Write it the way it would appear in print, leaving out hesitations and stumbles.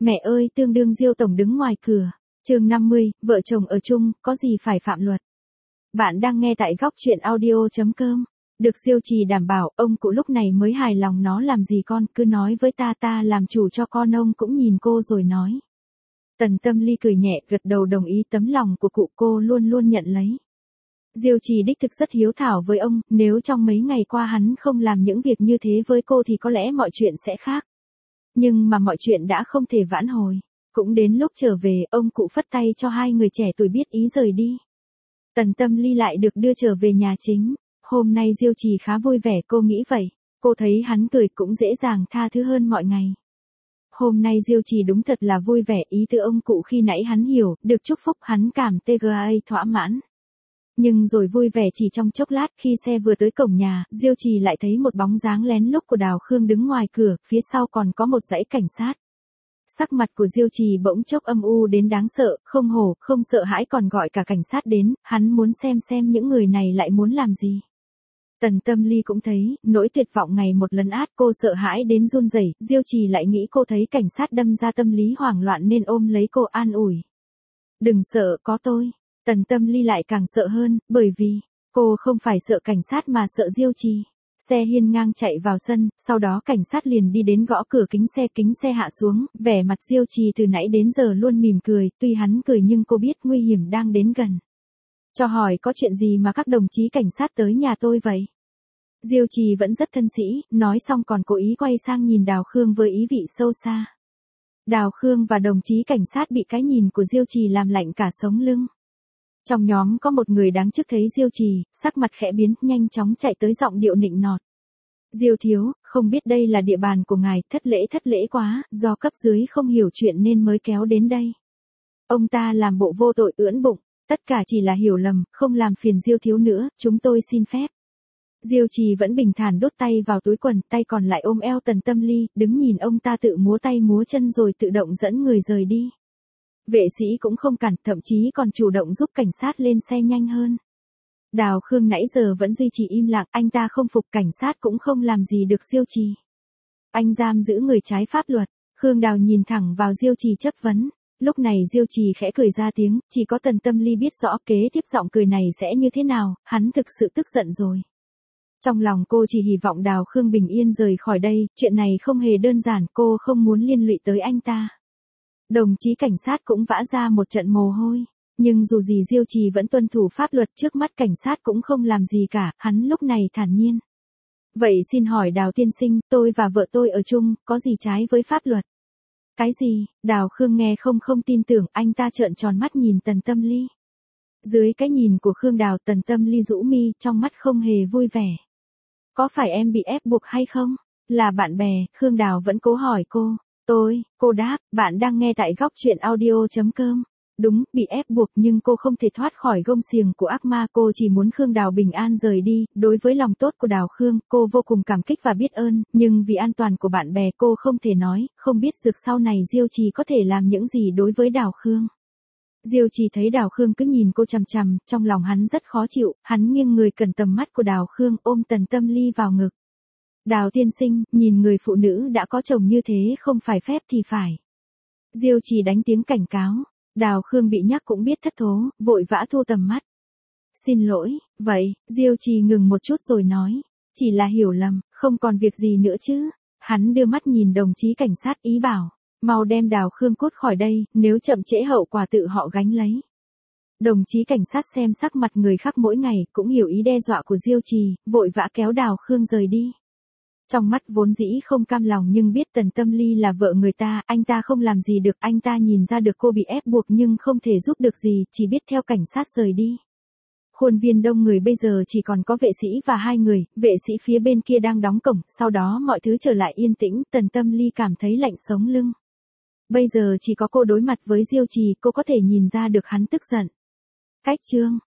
Mẹ ơi, tương đương Diêu tổng đứng ngoài cửa. Chương 50, vợ chồng ở chung, có gì phải phạm luật. Bạn đang nghe tại góc truyện audio.com. Được Diêu Trì đảm bảo, ông cụ lúc này mới hài lòng. Nó làm gì con, cứ nói với ta làm chủ cho con. Ông cũng nhìn cô rồi nói. Tần Tâm Ly cười nhẹ, gật đầu đồng ý. Tấm lòng của cụ cô luôn luôn nhận lấy. Diêu Trì đích thực rất hiếu thảo với ông, nếu trong mấy ngày qua hắn không làm những việc như thế với cô thì có lẽ mọi chuyện sẽ khác. Nhưng mà mọi chuyện đã không thể vãn hồi. Cũng đến lúc trở về, ông cụ phất tay cho hai người trẻ tuổi biết ý rời đi. Tần Tâm Ly lại được đưa trở về nhà chính. Hôm nay Diêu Trì khá vui vẻ, cô nghĩ vậy. Cô thấy hắn cười cũng dễ dàng tha thứ hơn mọi ngày. Hôm nay Diêu Trì đúng thật là vui vẻ, ý từ ông cụ khi nãy hắn hiểu, được chúc phúc hắn cảm TGA thỏa mãn. Nhưng rồi vui vẻ chỉ trong chốc lát, khi xe vừa tới cổng nhà, Diêu Trì lại thấy một bóng dáng lén lút của Đào Khương đứng ngoài cửa, phía sau còn có một dãy cảnh sát. Sắc mặt của Diêu Trì bỗng chốc âm u đến đáng sợ, không hổ, không sợ hãi còn gọi cả cảnh sát đến, hắn muốn xem những người này lại muốn làm gì. Tần Tâm Ly cũng thấy, nỗi tuyệt vọng ngày một lần át, cô sợ hãi đến run rẩy. Diêu Trì lại nghĩ cô thấy cảnh sát đâm ra tâm lý hoảng loạn nên ôm lấy cô an ủi. Đừng sợ, có tôi. Tần Tâm Ly lại càng sợ hơn, bởi vì, cô không phải sợ cảnh sát mà sợ Diêu Trì. Xe hiên ngang chạy vào sân, sau đó cảnh sát liền đi đến gõ cửa kính xe hạ xuống, vẻ mặt Diêu Trì từ nãy đến giờ luôn mỉm cười, tuy hắn cười nhưng cô biết nguy hiểm đang đến gần. Cho hỏi có chuyện gì mà các đồng chí cảnh sát tới nhà tôi vậy? Diêu Trì vẫn rất thân sĩ, nói xong còn cố ý quay sang nhìn Đào Khương với ý vị sâu xa. Đào Khương và đồng chí cảnh sát bị cái nhìn của Diêu Trì làm lạnh cả sống lưng. Trong nhóm có một người đáng chức thấy Diêu Trì, sắc mặt khẽ biến, nhanh chóng chạy tới giọng điệu nịnh nọt. Diêu thiếu, không biết đây là địa bàn của ngài, thất lễ quá, do cấp dưới không hiểu chuyện nên mới kéo đến đây. Ông ta làm bộ vô tội ưỡn bụng, tất cả chỉ là hiểu lầm, không làm phiền Diêu thiếu nữa, chúng tôi xin phép. Diêu Trì vẫn bình thản đút tay vào túi quần, tay còn lại ôm eo Tần Tâm Ly, đứng nhìn ông ta tự múa tay múa chân rồi tự động dẫn người rời đi. Vệ sĩ cũng không cản, thậm chí còn chủ động giúp cảnh sát lên xe nhanh hơn. Đào Khương nãy giờ vẫn duy trì im lặng, anh ta không phục, cảnh sát cũng không làm gì được Diêu Trì. Anh giam giữ người trái pháp luật. Khương Đào nhìn thẳng vào Diêu Trì chất vấn. Lúc này Diêu Trì khẽ cười ra tiếng, chỉ có Tần Tâm Ly biết rõ kế tiếp giọng cười này sẽ như thế nào, hắn thực sự tức giận rồi. Trong lòng cô chỉ hy vọng Đào Khương bình yên rời khỏi đây, chuyện này không hề đơn giản, cô không muốn liên lụy tới anh ta. Đồng chí cảnh sát cũng vã ra một trận mồ hôi, nhưng dù gì Diêu Trì vẫn tuân thủ pháp luật, trước mắt cảnh sát cũng không làm gì cả, hắn lúc này thản nhiên. Vậy xin hỏi Đào tiên sinh, tôi và vợ tôi ở chung, có gì trái với pháp luật? Cái gì? Đào Khương nghe không tin tưởng, anh ta trợn tròn mắt nhìn Tần Tâm Ly. Dưới cái nhìn của Khương Đào, Tần Tâm Ly rũ mi, trong mắt không hề vui vẻ. Có phải em bị ép buộc hay không? Là bạn bè, Khương Đào vẫn cố hỏi cô. Cô đáp, bạn đang nghe tại góc truyện audio.com. Đúng, bị ép buộc nhưng cô không thể thoát khỏi gông xiềng của ác ma, cô chỉ muốn Khương Đào bình an rời đi. Đối với lòng tốt của Đào Khương, cô vô cùng cảm kích và biết ơn, nhưng vì an toàn của bạn bè cô không thể nói, không biết được sau này Diêu Trì có thể làm những gì đối với Đào Khương. Diêu Trì thấy Đào Khương cứ nhìn cô chằm chằm, trong lòng hắn rất khó chịu, hắn nghiêng người cẩn tầm mắt của Đào Khương, ôm Tần Tâm Ly vào ngực. Đào tiên sinh, nhìn người phụ nữ đã có chồng như thế không phải phép thì phải. Diêu Trì đánh tiếng cảnh cáo. Đào Khương bị nhắc cũng biết thất thố, vội vã thu tầm mắt. Xin lỗi, vậy, Diêu Trì ngừng một chút rồi nói. Chỉ là hiểu lầm, không còn việc gì nữa chứ. Hắn đưa mắt nhìn đồng chí cảnh sát, ý bảo. Mau đem Đào Khương cút khỏi đây, nếu chậm trễ hậu quả tự họ gánh lấy. Đồng chí cảnh sát xem sắc mặt người khác mỗi ngày, cũng hiểu ý đe dọa của Diêu Trì, vội vã kéo Đào Khương rời đi. Trong mắt vốn dĩ không cam lòng nhưng biết Tần Tâm Ly là vợ người ta, anh ta không làm gì được, anh ta nhìn ra được cô bị ép buộc nhưng không thể giúp được gì, chỉ biết theo cảnh sát rời đi. Khuôn viên đông người bây giờ chỉ còn có vệ sĩ và hai người, vệ sĩ phía bên kia đang đóng cổng, sau đó mọi thứ trở lại yên tĩnh, Tần Tâm Ly cảm thấy lạnh sống lưng. Bây giờ chỉ có cô đối mặt với Diêu Trì, cô có thể nhìn ra được hắn tức giận. Cách chương